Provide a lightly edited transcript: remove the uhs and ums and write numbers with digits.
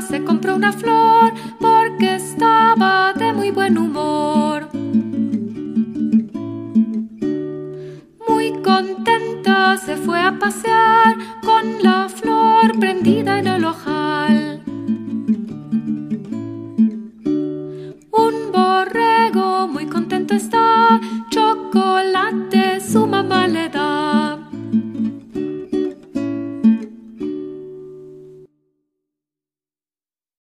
se compró una flor porque estaba de muy buen humor. Muy contenta se fue a pasear con la flor prendida en el ojal.